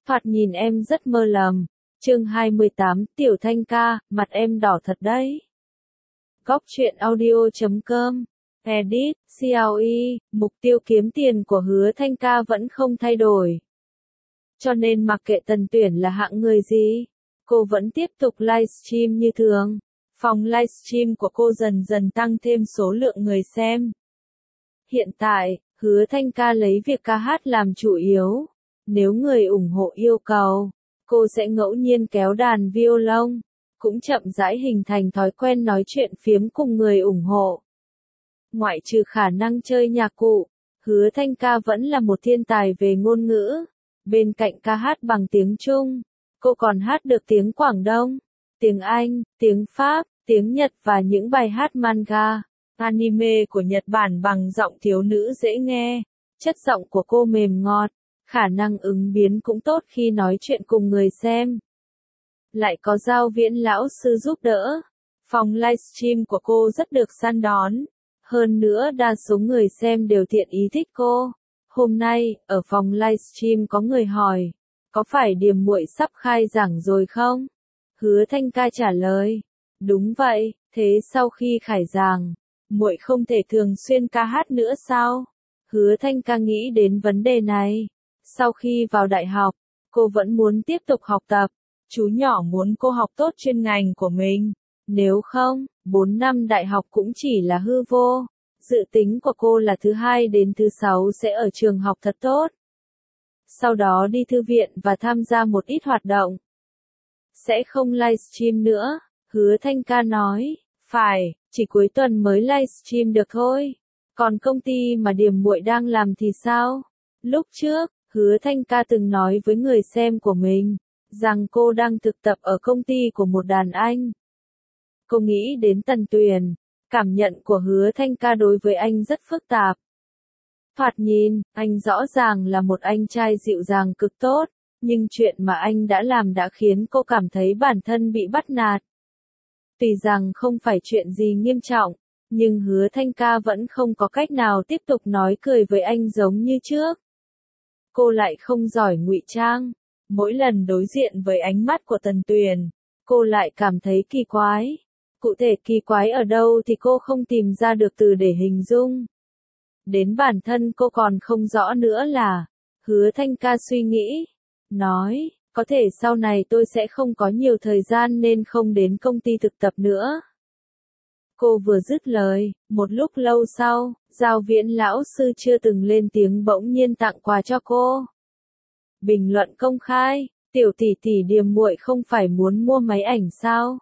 Thoạt nhìn em rất mơ lầm. Chương 28, Tiểu Thanh ca, mặt em đỏ thật đấy. Góc truyện audio.com. Edit, CLE, mục tiêu kiếm tiền của Hứa Thanh ca vẫn không thay đổi. Cho nên mặc kệ Tần Tuyển là hạng người gì, cô vẫn tiếp tục livestream như thường. Phòng livestream của cô dần dần tăng thêm số lượng người xem. Hiện tại, Hứa Thanh ca lấy việc ca hát làm chủ yếu. Nếu người ủng hộ yêu cầu, cô sẽ ngẫu nhiên kéo đàn violon, cũng chậm rãi hình thành thói quen nói chuyện phiếm cùng người ủng hộ. Ngoại trừ khả năng chơi nhạc cụ, Hứa Thanh ca vẫn là một thiên tài về ngôn ngữ. Bên cạnh ca hát bằng tiếng Trung, cô còn hát được tiếng Quảng Đông, tiếng Anh, tiếng Pháp, tiếng Nhật và những bài hát manga, anime của Nhật Bản bằng giọng thiếu nữ dễ nghe. Chất giọng của cô mềm ngọt, khả năng ứng biến cũng tốt khi nói chuyện cùng người xem. Lại có Giao Viễn lão sư giúp đỡ. Phòng livestream của cô rất được săn đón. Hơn nữa đa số người xem đều thiện ý thích cô. Hôm nay, ở phòng livestream có người hỏi, có phải Điềm Muội sắp khai giảng rồi không? Hứa Thanh ca trả lời, đúng vậy, thế sau khi khai giảng, muội không thể thường xuyên ca hát nữa sao? Hứa Thanh ca nghĩ đến vấn đề này. Sau khi vào đại học, cô vẫn muốn tiếp tục học tập. Chú nhỏ muốn cô học tốt chuyên ngành của mình. Nếu không, 4 năm đại học cũng chỉ là hư vô. Dự tính của cô là thứ 2 đến thứ 6 sẽ ở trường học thật tốt. Sau đó đi thư viện và tham gia một ít hoạt động. Sẽ không livestream nữa, Hứa Thanh ca nói. Phải, chỉ cuối tuần mới livestream được thôi. Còn công ty mà Điềm Muội đang làm thì sao? Lúc trước, Hứa Thanh ca từng nói với người xem của mình, rằng cô đang thực tập ở công ty của một đàn anh. Cô nghĩ đến Tần Tuyển, cảm nhận của Hứa Thanh ca đối với anh rất phức tạp. Thoạt nhìn, anh rõ ràng là một anh trai dịu dàng cực tốt, nhưng chuyện mà anh đã làm đã khiến cô cảm thấy bản thân bị bắt nạt. Tuy rằng không phải chuyện gì nghiêm trọng, nhưng Hứa Thanh ca vẫn không có cách nào tiếp tục nói cười với anh giống như trước. Cô lại không giỏi ngụy trang. Mỗi lần đối diện với ánh mắt của Tần Tuyển, cô lại cảm thấy kỳ quái. Cụ thể kỳ quái ở đâu thì cô không tìm ra được từ để hình dung. Đến bản thân cô còn không rõ nữa là, Hứa Thanh ca suy nghĩ, nói, có thể sau này tôi sẽ không có nhiều thời gian nên không đến công ty thực tập nữa. Cô vừa dứt lời, một lúc lâu sau, Giao Viễn lão sư chưa từng lên tiếng bỗng nhiên tặng quà cho cô. Bình luận công khai, tiểu tỷ tỷ Điềm Muội không phải muốn mua máy ảnh sao?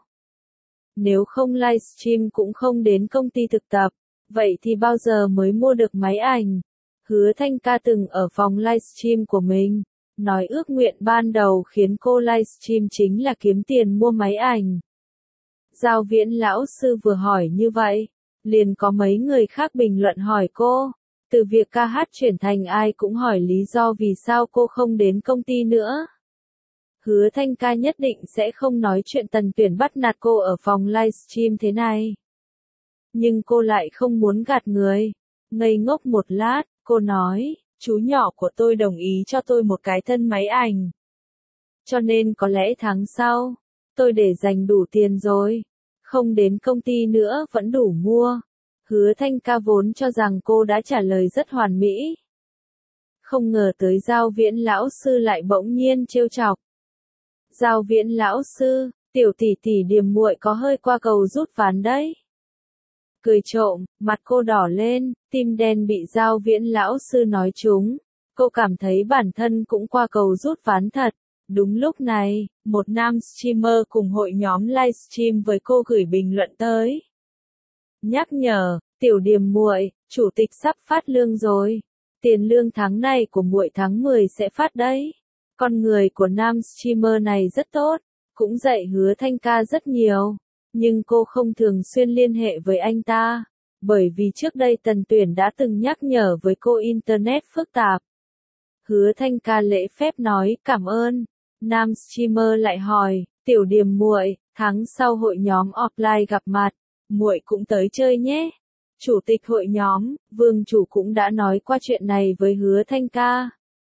Nếu không livestream cũng không đến công ty thực tập, vậy thì bao giờ mới mua được máy ảnh? Hứa Thanh ca từng ở phòng livestream của mình, nói ước nguyện ban đầu khiến cô livestream chính là kiếm tiền mua máy ảnh. Giao Viễn lão sư vừa hỏi như vậy, liền có mấy người khác bình luận hỏi cô. Từ việc ca hát chuyển thành ai cũng hỏi lý do vì sao cô không đến công ty nữa. Hứa Thanh ca nhất định sẽ không nói chuyện Tần Tuyển bắt nạt cô ở phòng livestream thế này. Nhưng cô lại không muốn gạt người. Ngây ngốc một lát, cô nói, chú nhỏ của tôi đồng ý cho tôi một cái thân máy ảnh. Cho nên có lẽ tháng sau, tôi để dành đủ tiền rồi. Không đến công ty nữa vẫn đủ mua. Hứa Thanh ca vốn cho rằng cô đã trả lời rất hoàn mỹ. Không ngờ tới Giao Viễn lão sư lại bỗng nhiên trêu chọc. Giao Viễn lão sư, tiểu tỷ tỷ Điềm Muội có hơi qua cầu rút ván đấy. Cười trộm, mặt cô đỏ lên, tim đen bị Giao Viễn lão sư nói trúng. Cô cảm thấy bản thân cũng qua cầu rút ván thật. Đúng lúc này, một nam streamer cùng hội nhóm livestream với cô gửi bình luận tới. Nhắc nhở, tiểu Điềm Muội, chủ tịch sắp phát lương rồi. Tiền lương tháng này của muội tháng 10 sẽ phát đấy. Con người của nam streamer này rất tốt, cũng dạy Hứa Thanh ca rất nhiều. Nhưng cô không thường xuyên liên hệ với anh ta, bởi vì trước đây Tần Tuyển đã từng nhắc nhở với cô internet phức tạp. Hứa Thanh ca lễ phép nói cảm ơn. Nam streamer lại hỏi, tiểu Điềm Muội, tháng sau hội nhóm offline gặp mặt, muội cũng tới chơi nhé. Chủ tịch hội nhóm, Vương chủ cũng đã nói qua chuyện này với Hứa Thanh ca.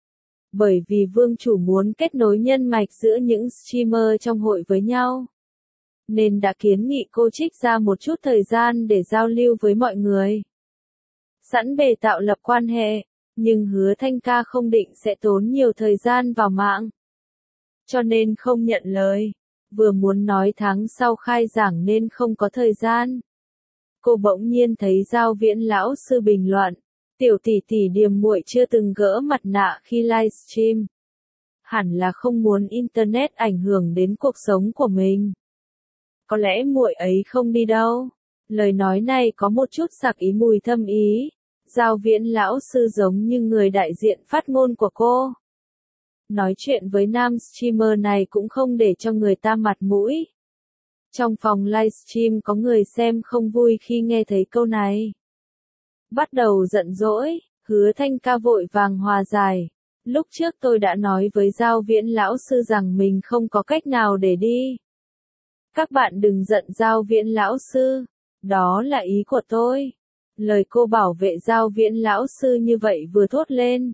Bởi vì vương chủ muốn kết nối nhân mạch giữa những streamer trong hội với nhau, nên đã kiến nghị cô trích ra một chút thời gian để giao lưu với mọi người. Sẵn bề tạo lập quan hệ, nhưng Hứa Thanh Ca không định sẽ tốn nhiều thời gian vào mạng, cho nên không nhận lời. Vừa muốn nói tháng sau khai giảng nên không có thời gian. Cô bỗng nhiên thấy Giao Viễn lão sư bình luận, tiểu tỷ tỷ Điềm muội chưa từng gỡ mặt nạ khi livestream. Hẳn là không muốn internet ảnh hưởng đến cuộc sống của mình. Có lẽ muội ấy không đi đâu. Lời nói này có một chút sặc ý mùi thâm ý. Giao Viễn lão sư giống như người đại diện phát ngôn của cô. Nói chuyện với nam streamer này cũng không để cho người ta mặt mũi. Trong phòng livestream có người xem không vui khi nghe thấy câu này. Bắt đầu giận dỗi, Hứa Thanh Ca vội vàng hòa giải. Lúc trước tôi đã nói với Giao Viễn lão sư rằng mình không có cách nào để đi. Các bạn đừng giận Giao Viễn lão sư, đó là ý của tôi. Lời cô bảo vệ Giao Viễn lão sư như vậy vừa thốt lên.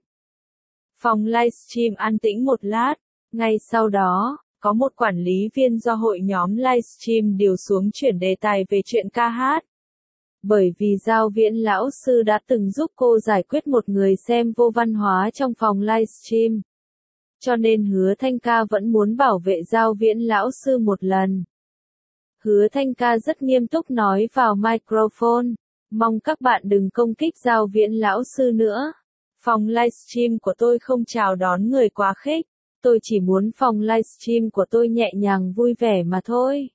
Phòng livestream an tĩnh một lát, ngay sau đó, có một quản lý viên do hội nhóm livestream điều xuống chuyển đề tài về chuyện ca hát. Bởi vì Giao Viễn lão sư đã từng giúp cô giải quyết một người xem vô văn hóa trong phòng livestream. Cho nên Hứa Thanh Ca vẫn muốn bảo vệ Giao Viễn lão sư một lần. Hứa Thanh Ca rất nghiêm túc nói vào microphone, mong các bạn đừng công kích Giao Viễn lão sư nữa. Phòng livestream của tôi không chào đón người quá khích, tôi chỉ muốn phòng livestream của tôi nhẹ nhàng vui vẻ mà thôi.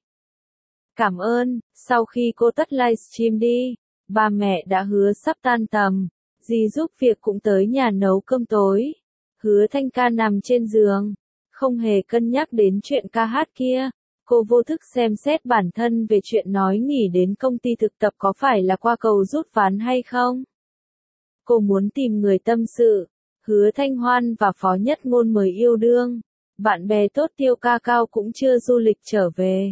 Cảm ơn. Sau khi cô tắt livestream đi, ba mẹ đã hứa sắp tan tầm, dì giúp việc cũng tới nhà nấu cơm tối. Hứa Thanh Ca nằm trên giường, không hề cân nhắc đến chuyện ca hát kia. Cô vô thức xem xét bản thân về chuyện nói nghỉ đến công ty thực tập có phải là qua cầu rút ván hay không. Cô muốn tìm người tâm sự. Hứa Thanh Hoan và Phó Nhất Ngôn mới yêu đương. Bạn bè tốt Tiêu Ca Cao cũng chưa du lịch trở về.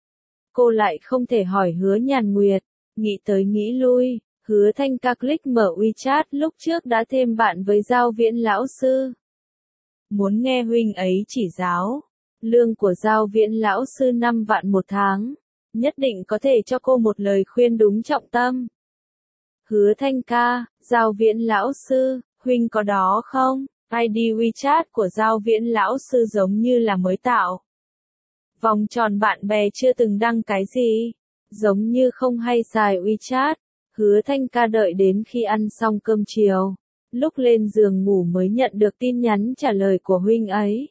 Cô lại không thể hỏi Hứa Nhàn Nguyệt. Nghĩ tới nghĩ lui, Hứa Thanh Ca click mở WeChat lúc trước đã thêm bạn với Giao Viễn lão sư. Muốn nghe huynh ấy chỉ giáo. Lương của Giao Viễn lão sư 5 vạn một tháng. Nhất định có thể cho cô một lời khuyên đúng trọng tâm. Hứa Thanh Ca, Giao Viễn lão sư, huynh có đó không? ID WeChat của Giao Viễn lão sư giống như là mới tạo. Vòng tròn bạn bè chưa từng đăng cái gì. Giống như không hay xài WeChat. Hứa Thanh Ca đợi đến khi ăn xong cơm chiều. Lúc lên giường ngủ mới nhận được tin nhắn trả lời của huynh ấy.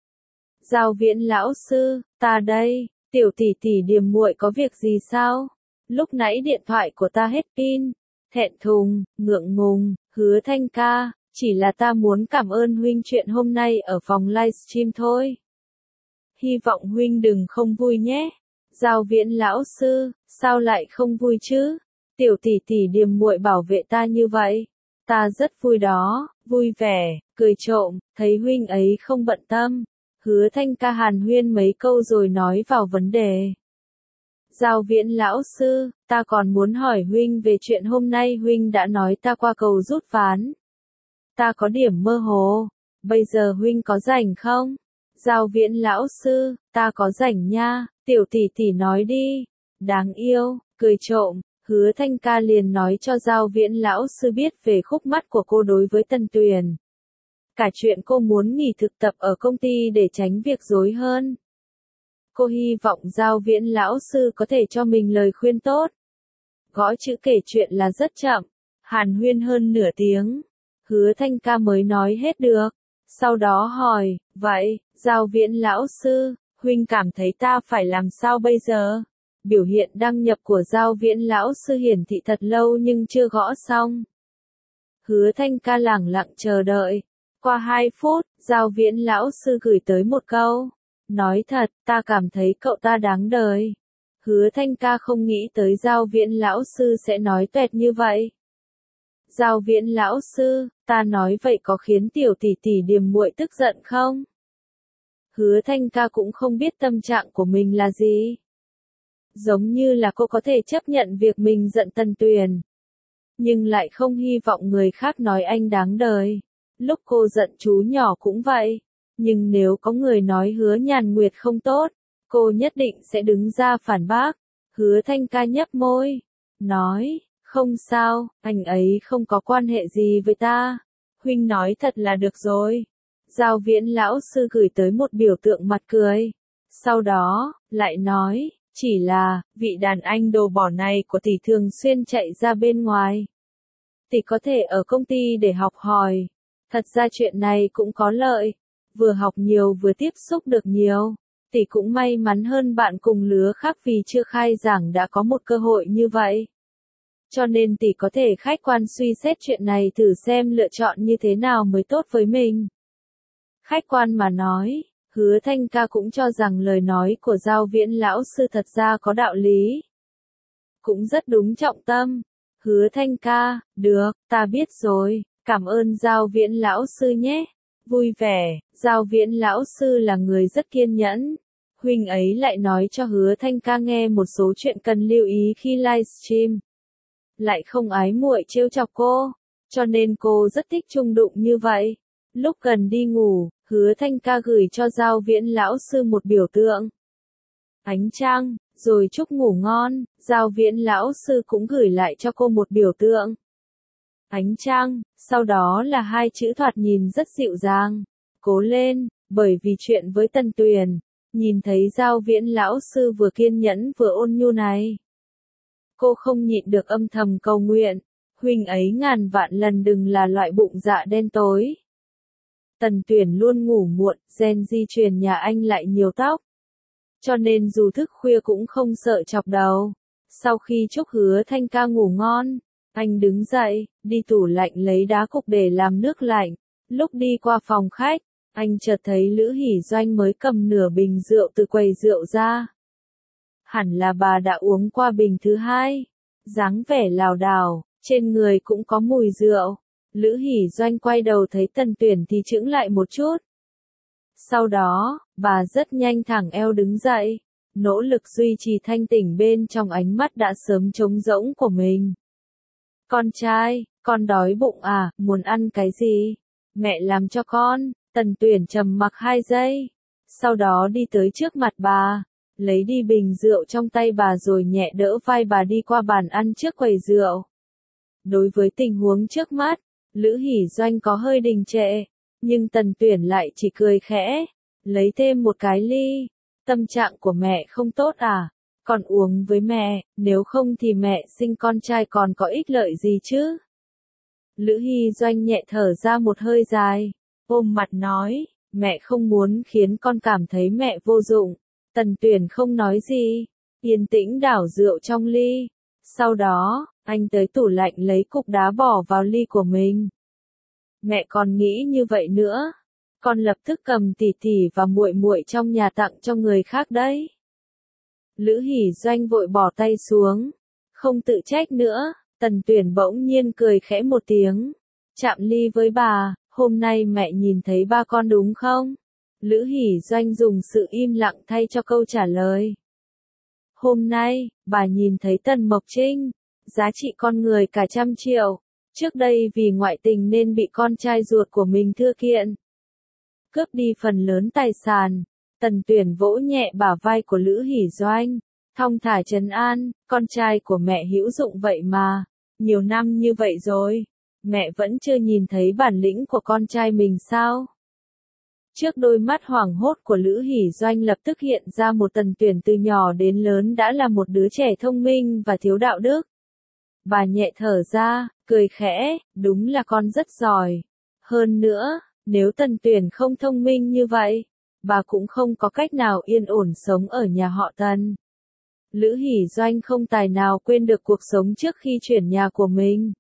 Giao Viễn lão sư, ta đây, tiểu tỷ tỷ Điềm muội có việc gì sao? Lúc nãy điện thoại của ta hết pin. Thẹn thùng, ngượng ngùng, Hứa Thanh Ca, chỉ là ta muốn cảm ơn huynh chuyện hôm nay ở phòng livestream thôi. Hy vọng huynh đừng không vui nhé. Giao Viễn lão sư, sao lại không vui chứ? Tiểu tỷ tỷ Điềm muội bảo vệ ta như vậy. Ta rất vui đó, vui vẻ, cười trộm, thấy huynh ấy không bận tâm. Hứa Thanh Ca hàn huyên mấy câu rồi nói vào vấn đề. Giao Viễn lão sư, ta còn muốn hỏi huynh về chuyện hôm nay huynh đã nói ta qua cầu rút ván. Ta có điểm mơ hồ, bây giờ huynh có rảnh không? Giao Viễn lão sư, ta có rảnh nha, tiểu tỷ tỷ nói đi. Đáng yêu, cười trộm, Hứa Thanh Ca liền nói cho Giao Viễn lão sư biết về khúc mắc của cô đối với Tân Tuyền. Cả chuyện cô muốn nghỉ thực tập ở công ty để tránh việc rối hơn. Cô hy vọng Giao Viễn lão sư có thể cho mình lời khuyên tốt. Gõ chữ kể chuyện là rất chậm, hàn huyên hơn nửa tiếng. Hứa Thanh Ca mới nói hết được. Sau đó hỏi, vậy, Giao Viễn lão sư, huynh cảm thấy ta phải làm sao bây giờ? Biểu hiện đăng nhập của Giao Viễn lão sư hiển thị thật lâu nhưng chưa gõ xong. Hứa Thanh Ca lẳng lặng chờ đợi. Qua 2 phút, Giao Viễn lão sư gửi tới một câu. Nói thật, ta cảm thấy cậu ta đáng đời. Hứa Thanh Ca không nghĩ tới Giao Viễn lão sư sẽ nói toẹt như vậy. Giao Viễn lão sư, ta nói vậy có khiến tiểu tỷ tỷ Điềm muội tức giận không? Hứa Thanh Ca cũng không biết tâm trạng của mình là gì. Giống như là cô có thể chấp nhận việc mình giận Tân Tuyền. Nhưng lại không hy vọng người khác nói anh đáng đời. lúc cô giận chú nhỏ cũng vậy. Nhưng nếu có người nói Hứa Nhàn Nguyệt không tốt, cô nhất định sẽ đứng ra phản bác. Hứa Thanh Ca nhấp môi, nói, không sao, anh ấy không có quan hệ gì với ta. Huynh nói thật là được rồi. Giao Viễn lão sư gửi tới một biểu tượng mặt cười. Sau đó, lại nói, chỉ là, vị đàn anh đồ bỏ này của tỷ thường xuyên chạy ra bên ngoài. Tỷ có thể ở công ty để học hỏi. Thật ra chuyện này cũng có lợi. Vừa học nhiều vừa tiếp xúc được nhiều. Tỷ cũng may mắn hơn bạn cùng lứa khác vì chưa khai giảng đã có một cơ hội như vậy. Cho nên tỷ có thể khách quan suy xét chuyện này thử xem lựa chọn như thế nào mới tốt với mình. Khách quan mà nói, Hứa Thanh Ca cũng cho rằng lời nói của Giao Viễn lão sư thật ra có đạo lý. Cũng rất đúng trọng tâm. Hứa Thanh Ca, được, ta biết rồi, cảm ơn Giao Viễn lão sư nhé. Vui vẻ, Giao Viễn lão sư là người rất kiên nhẫn. Huynh ấy lại nói cho Hứa Thanh Ca nghe một số chuyện cần lưu ý khi livestream. Lại không ái muội trêu chọc cô, cho nên cô rất thích chung đụng như vậy. Lúc gần đi ngủ, Hứa Thanh Ca gửi cho Giao Viễn lão sư một biểu tượng ánh trăng, rồi chúc ngủ ngon. Giao Viễn lão sư cũng gửi lại cho cô một biểu tượng ánh trăng, sau đó là hai chữ thoạt nhìn rất dịu dàng. Cố lên, bởi vì chuyện với Tần Tuyền, nhìn thấy Giao Viễn lão sư vừa kiên nhẫn vừa ôn nhu này. Cô không nhịn được âm thầm cầu nguyện, huynh ấy ngàn vạn lần đừng là loại bụng dạ đen tối. Tần Tuyển luôn ngủ muộn, gen di truyền nhà anh lại nhiều tóc. Cho nên dù thức khuya cũng không sợ chọc đầu. Sau khi chúc Hứa Thanh Ca ngủ ngon, anh đứng dậy, đi tủ lạnh lấy đá cục để làm nước lạnh. Lúc đi qua phòng khách, anh chợt thấy Lữ Hỷ Doanh mới cầm nửa bình rượu từ quầy rượu ra. Hẳn là bà đã uống qua bình thứ hai. Dáng vẻ lảo đảo, trên người cũng có mùi rượu. Lữ Hỷ Doanh quay đầu thấy Tần Tuyển thì chững lại một chút. Sau đó, bà rất nhanh thẳng eo đứng dậy, nỗ lực duy trì thanh tỉnh bên trong ánh mắt đã sớm trống rỗng của mình. Con trai, con đói bụng à, muốn ăn cái gì? Mẹ làm cho con. Tần Tuyển trầm mặc 2 giây. Sau đó đi tới trước mặt bà, lấy đi bình rượu trong tay bà rồi nhẹ đỡ vai bà đi qua bàn ăn trước quầy rượu. Đối với tình huống trước mắt, Lữ Hỷ Doanh có hơi đình trệ, nhưng Tần Tuyển lại chỉ cười khẽ, lấy thêm một cái ly. Tâm trạng của mẹ không tốt à? Con uống với mẹ, nếu không thì mẹ sinh con trai còn có ích lợi gì chứ? Lữ Hỷ Doanh nhẹ thở ra một hơi dài, ôm mặt nói, mẹ không muốn khiến con cảm thấy mẹ vô dụng. Tần Tuyển không nói gì, yên tĩnh đảo rượu trong ly. Sau đó, anh tới tủ lạnh lấy cục đá bỏ vào ly của mình. Mẹ còn nghĩ như vậy nữa, con lập tức cầm tỷ tỷ và muội muội trong nhà tặng cho người khác đấy. Lữ Hỷ Doanh vội bỏ tay xuống, không tự trách nữa. Tần Tuyển bỗng nhiên cười khẽ một tiếng, chạm ly với bà, hôm nay mẹ nhìn thấy ba con đúng không? Lữ Hỷ Doanh dùng sự im lặng thay cho câu trả lời. Hôm nay, bà nhìn thấy Tần Mộc Trinh, giá trị con người cả 100 triệu. Trước đây vì ngoại tình nên bị con trai ruột của mình thưa kiện, cướp đi phần lớn tài sản. Tần Tuyển vỗ nhẹ bả vai của Lữ Hỷ Doanh, thong thả trấn an, con trai của mẹ hữu dụng vậy mà. Nhiều năm như vậy rồi, mẹ vẫn chưa nhìn thấy bản lĩnh của con trai mình sao? Trước đôi mắt hoảng hốt của Lữ Hỷ Doanh lập tức hiện ra một Tần Tuyển từ nhỏ đến lớn đã là một đứa trẻ thông minh và thiếu đạo đức. Bà nhẹ thở ra, cười khẽ, đúng là con rất giỏi. Hơn nữa, nếu Tần Tuyển không thông minh như vậy, bà cũng không có cách nào yên ổn sống ở nhà họ Tần. Lữ Hỷ Doanh không tài nào quên được cuộc sống trước khi chuyển nhà của mình.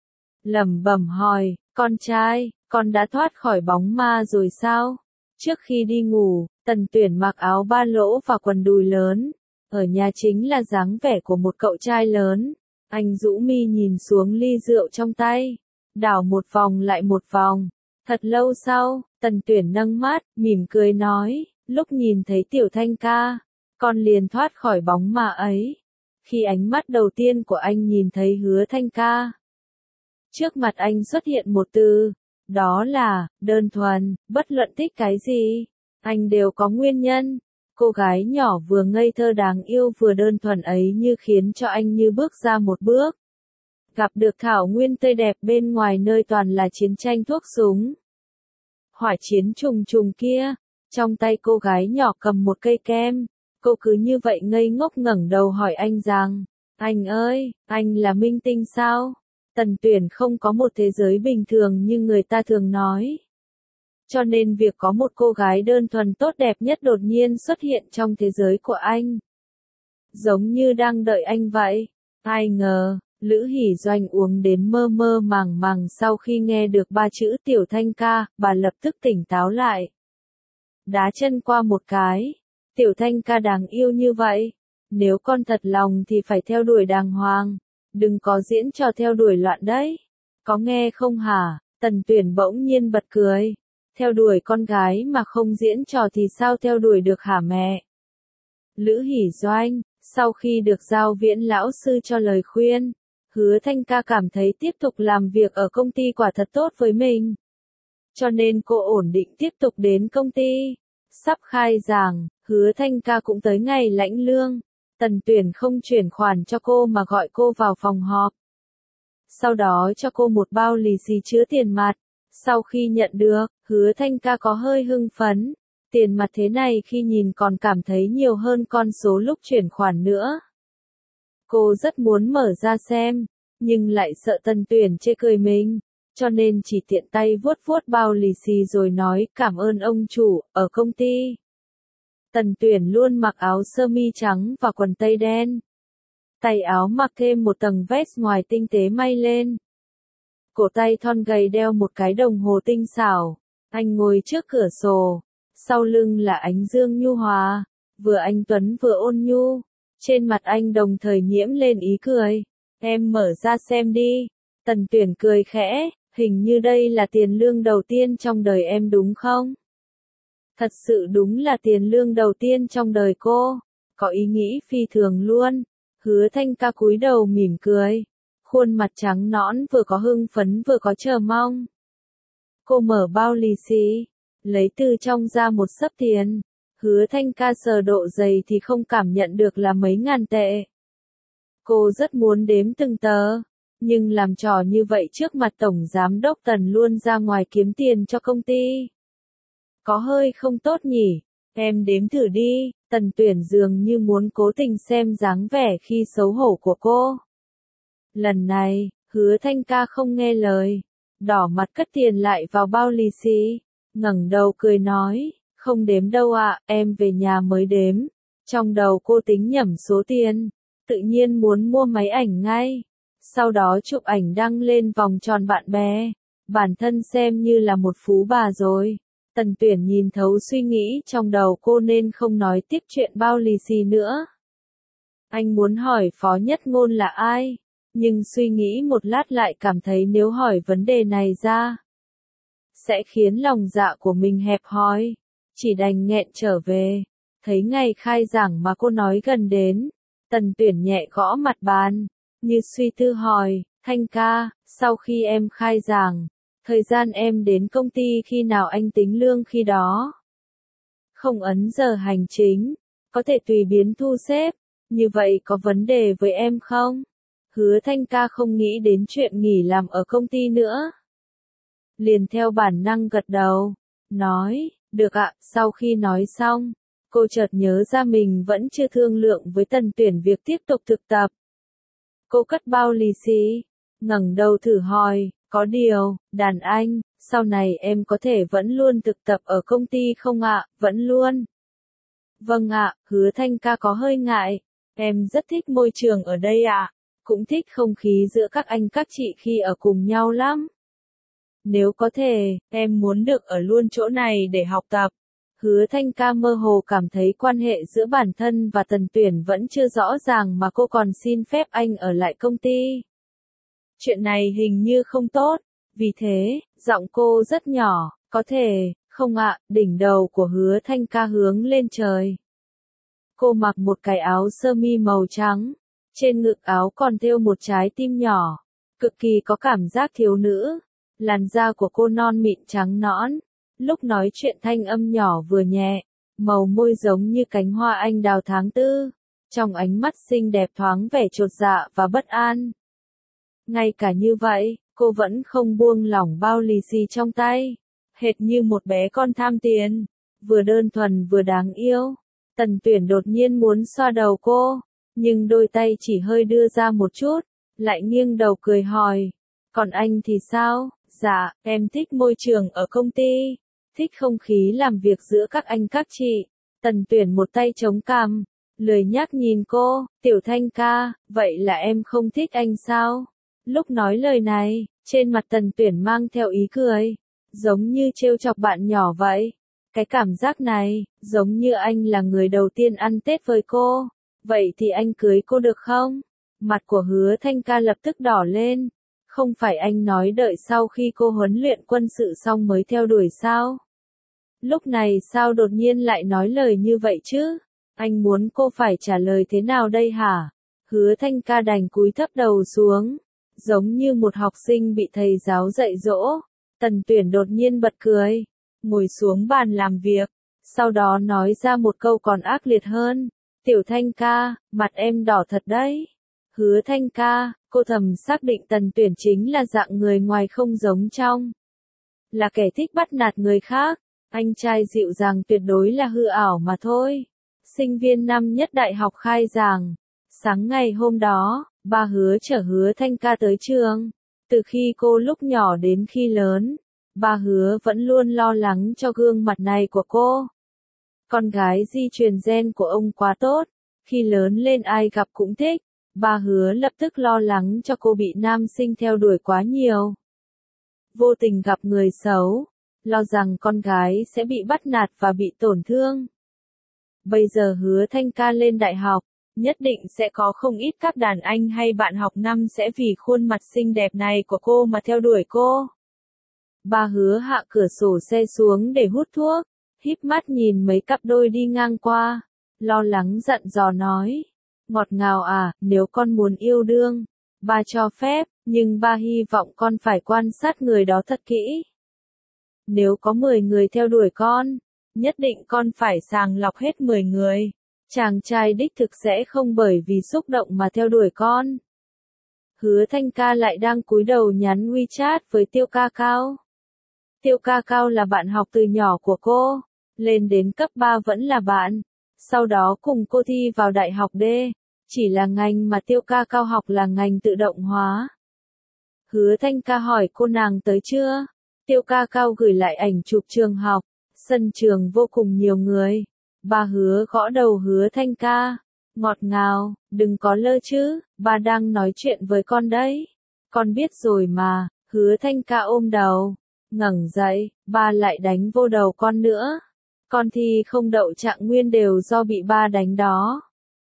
Lẩm bẩm hỏi, con trai, con đã thoát khỏi bóng ma rồi sao? Trước khi đi ngủ, Tần Tuyển mặc áo ba lỗ và quần đùi lớn. Ở nhà chính là dáng vẻ của một cậu trai lớn. Anh rũ mi nhìn xuống ly rượu trong tay, đảo một vòng lại một vòng. Thật lâu sau, Tần Tuyển nâng mắt, mỉm cười nói, lúc nhìn thấy Tiểu Thanh Ca, con liền thoát khỏi bóng ma ấy. Khi ánh mắt đầu tiên của anh nhìn thấy Hứa Thanh Ca, trước mặt anh xuất hiện một từ, Đó là, đơn thuần, bất luận thích cái gì, anh đều có nguyên nhân. Cô gái nhỏ vừa ngây thơ đáng yêu vừa đơn thuần ấy như khiến cho anh như bước ra một bước. Gặp được thảo nguyên tươi đẹp bên ngoài nơi toàn là chiến tranh thuốc súng. Hỏa chiến trùng trùng kia, trong tay cô gái nhỏ cầm một cây kem, cô cứ như vậy ngây ngốc ngẩng đầu hỏi anh rằng, anh ơi, anh là minh tinh sao? Tần Tuyển không có một thế giới bình thường như người ta thường nói. Cho nên việc có một cô gái đơn thuần tốt đẹp nhất đột nhiên xuất hiện trong thế giới của anh. Giống như đang đợi anh vậy. Ai ngờ, Lữ Hỷ Doanh uống đến mơ mơ màng màng sau khi nghe được ba chữ Tiểu Thanh ca, bà lập tức tỉnh táo lại. Đá chân qua một cái. Tiểu Thanh ca đáng yêu như vậy. Nếu con thật lòng thì phải theo đuổi đàng hoàng. Đừng có diễn trò theo đuổi loạn đấy. Có nghe không hả? Tần Tuyển bỗng nhiên bật cười. Theo đuổi con gái mà không diễn trò thì sao theo đuổi được hả mẹ? Lữ Hỷ Doanh, sau khi được Giao Viễn lão sư cho lời khuyên, Hứa Thanh ca cảm thấy tiếp tục làm việc ở công ty quả thật tốt với mình. Cho nên cô ổn định tiếp tục đến công ty. Sắp khai giảng, Hứa Thanh ca cũng tới ngày lãnh lương. Tần Tuyển không chuyển khoản cho cô mà gọi cô vào phòng họp. Sau đó cho cô một bao lì xì chứa tiền mặt. Sau khi nhận được, Hứa Thanh ca có hơi hưng phấn. Tiền mặt thế này khi nhìn còn cảm thấy nhiều hơn con số lúc chuyển khoản nữa. Cô rất muốn mở ra xem, nhưng lại sợ Tần Tuyển chê cười mình, cho nên chỉ tiện tay vuốt vuốt bao lì xì rồi nói cảm ơn ông chủ, ở công ty. Tần Tuyển luôn mặc áo sơ mi trắng và quần tây đen. Tay áo mặc thêm một tầng vest ngoài tinh tế may lên. Cổ tay thon gầy đeo một cái đồng hồ tinh xảo. Anh ngồi trước cửa sổ. Sau lưng là ánh dương nhu hòa. Vừa anh tuấn vừa ôn nhu. Trên mặt anh đồng thời nhiễm lên ý cười. Em mở ra xem đi. Tần Tuyển cười khẽ. Hình như đây là tiền lương đầu tiên trong đời em đúng không? Thật sự đúng là tiền lương đầu tiên trong đời cô. Có ý nghĩ phi thường luôn. Hứa Thanh ca cúi đầu mỉm cười. Khuôn mặt trắng nõn vừa có hưng phấn vừa có chờ mong. Cô mở bao lì xì, lấy từ trong ra một xấp tiền. Hứa Thanh ca sờ độ dày thì không cảm nhận được là mấy ngàn tệ. Cô rất muốn đếm từng tờ, nhưng làm trò như vậy trước mặt Tổng Giám đốc Tần luôn ra ngoài kiếm tiền cho công ty. Có hơi không tốt nhỉ, em đếm thử đi. Tần Tuyển dường như muốn cố tình xem dáng vẻ khi xấu hổ của cô. Lần này, Hứa Thanh ca không nghe lời, đỏ mặt cất tiền lại vào bao lì xì, ngẩng đầu cười nói, không đếm đâu ạ, em về nhà mới đếm. Trong đầu cô tính nhẩm số tiền, tự nhiên muốn mua máy ảnh ngay, sau đó chụp ảnh đăng lên vòng tròn bạn bè, bản thân xem như là một phú bà rồi. Tần Tuyển nhìn thấu suy nghĩ trong đầu cô nên không nói tiếp chuyện bao lì xì nữa. Anh muốn hỏi Phó Nhất Ngôn là ai? Nhưng suy nghĩ một lát lại cảm thấy nếu hỏi vấn đề này ra, sẽ khiến lòng dạ của mình hẹp hòi, chỉ đành nghẹn trở về. Thấy ngày khai giảng mà cô nói gần đến, Tần Tuyển nhẹ gõ mặt bàn, như suy tư hỏi, Thanh ca, sau khi em khai giảng, thời gian em đến công ty khi nào anh tính lương khi đó? Không ấn giờ hành chính, có thể tùy biến thu xếp, như vậy có vấn đề với em không? Hứa Thanh ca không nghĩ đến chuyện nghỉ làm ở công ty nữa. Liền theo bản năng gật đầu, nói, được ạ. Sau khi nói xong, cô chợt nhớ ra mình vẫn chưa thương lượng với Tần Tuyển việc tiếp tục thực tập. Cô cất bao lì xì, ngẩng đầu thử hỏi, có điều, đàn anh, sau này em có thể vẫn luôn thực tập ở công ty không ạ? Vẫn luôn. Vâng ạ. Hứa Thanh ca có hơi ngại, em rất thích môi trường ở đây ạ. Cũng thích không khí giữa các anh các chị khi ở cùng nhau lắm. Nếu có thể, em muốn được ở luôn chỗ này để học tập. Hứa Thanh ca mơ hồ cảm thấy quan hệ giữa bản thân và Tần Tuyển vẫn chưa rõ ràng mà cô còn xin phép anh ở lại công ty. Chuyện này hình như không tốt, vì thế, giọng cô rất nhỏ, có thể, không ạ. Đỉnh đầu của Hứa Thanh ca hướng lên trời. Cô mặc một cái áo sơ mi màu trắng. Trên ngực áo còn thêu một trái tim nhỏ, cực kỳ có cảm giác thiếu nữ. Làn da của cô non mịn trắng nõn, lúc nói chuyện thanh âm nhỏ vừa nhẹ, màu môi giống như cánh hoa anh đào tháng tư, trong ánh mắt xinh đẹp thoáng vẻ chột dạ và bất an. Ngay cả như vậy, cô vẫn không buông lỏng bao lì xì trong tay, hệt như một bé con tham tiền, vừa đơn thuần vừa đáng yêu. Tần Tuyển đột nhiên muốn xoa đầu cô, nhưng đôi tay chỉ hơi đưa ra một chút, lại nghiêng đầu cười hỏi, còn anh thì sao? Dạ, em thích môi trường ở công ty, thích không khí làm việc giữa các anh các chị. Tần Tuyển một tay chống cằm, lười nhác nhìn cô, Tiểu Thanh ca, vậy là em không thích anh sao? Lúc nói lời này, trên mặt Tần Tuyển mang theo ý cười, giống như trêu chọc bạn nhỏ vậy. Cái cảm giác này, giống như anh là người đầu tiên ăn Tết với cô. Vậy thì anh cưới cô được không? Mặt của Hứa Thanh ca lập tức đỏ lên. Không phải anh nói đợi sau khi cô huấn luyện quân sự xong mới theo đuổi sao? Lúc này sao đột nhiên lại nói lời như vậy chứ? Anh muốn cô phải trả lời thế nào đây hả? Hứa Thanh ca đành cúi thấp đầu xuống, giống như một học sinh bị thầy giáo dạy dỗ. Tần Tuyển đột nhiên bật cười, ngồi xuống bàn làm việc, sau đó nói ra một câu còn ác liệt hơn. Tiểu Thanh ca, mặt em đỏ thật đấy. Hứa Thanh ca, cô thầm xác định Tần Tuyển chính là dạng người ngoài không giống trong. Là kẻ thích bắt nạt người khác, anh trai dịu dàng tuyệt đối là hư ảo mà thôi. Sinh viên năm nhất đại học khai giảng. Sáng ngày hôm đó, ba Hứa chở Hứa Thanh ca tới trường. Từ khi cô lúc nhỏ đến khi lớn, ba Hứa vẫn luôn lo lắng cho gương mặt này của cô. Con gái di truyền gen của ông quá tốt, khi lớn lên ai gặp cũng thích. Ba Hứa lập tức lo lắng cho cô bị nam sinh theo đuổi quá nhiều. Vô tình gặp người xấu, lo rằng con gái sẽ bị bắt nạt và bị tổn thương. Bây giờ Hứa Thanh ca lên đại học, nhất định sẽ có không ít các đàn anh hay bạn học năm sẽ vì khuôn mặt xinh đẹp này của cô mà theo đuổi cô. Ba Hứa hạ cửa sổ xe xuống để hút thuốc, híp mắt nhìn mấy cặp đôi đi ngang qua, lo lắng dặn dò nói, ngọt ngào à, nếu con muốn yêu đương, ba cho phép, nhưng ba hy vọng con phải quan sát người đó thật kỹ. Nếu có 10 người theo đuổi con, nhất định con phải sàng lọc hết 10 người. Chàng trai đích thực sẽ không bởi vì xúc động mà theo đuổi con. Hứa Thanh ca lại đang cúi đầu nhắn WeChat với Tiêu Ca Cao. Tiêu Ca Cao là bạn học từ nhỏ của cô, lên đến cấp 3 vẫn là bạn. Sau đó cùng cô thi vào đại học D, chỉ là ngành mà Tiêu Ca Cao học là ngành tự động hóa. Hứa Thanh ca hỏi cô nàng tới chưa? Tiêu Ca Cao gửi lại ảnh chụp trường học, sân trường vô cùng nhiều người. Ba Hứa gõ đầu Hứa Thanh ca, ngọt ngào, đừng có lơ chứ, ba đang nói chuyện với con đấy. Con biết rồi mà. Hứa Thanh ca ôm đầu, ngẩng dậy, ba lại đánh vô đầu con nữa. Con thi không đậu trạng nguyên đều do bị ba đánh đó.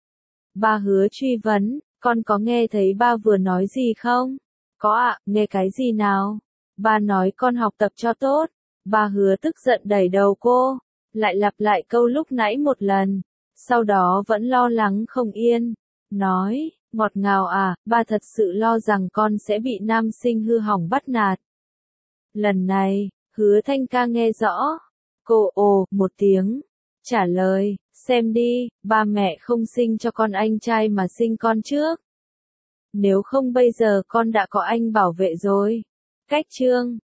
Ba Hứa truy vấn, con có nghe thấy ba vừa nói gì không? Có ạ, nghe cái gì nào? Ba nói con học tập cho tốt. Ba Hứa tức giận đẩy đầu cô, lại lặp lại câu lúc nãy một lần, sau đó vẫn lo lắng không yên, nói, ngọt ngào à, ba thật sự lo rằng con sẽ bị nam sinh hư hỏng bắt nạt. Lần này, Hứa Thanh ca nghe rõ, cô ồ một tiếng, trả lời, xem đi, ba mẹ không sinh cho con anh trai mà sinh con trước. Nếu không bây giờ con đã có anh bảo vệ rồi. Cách chương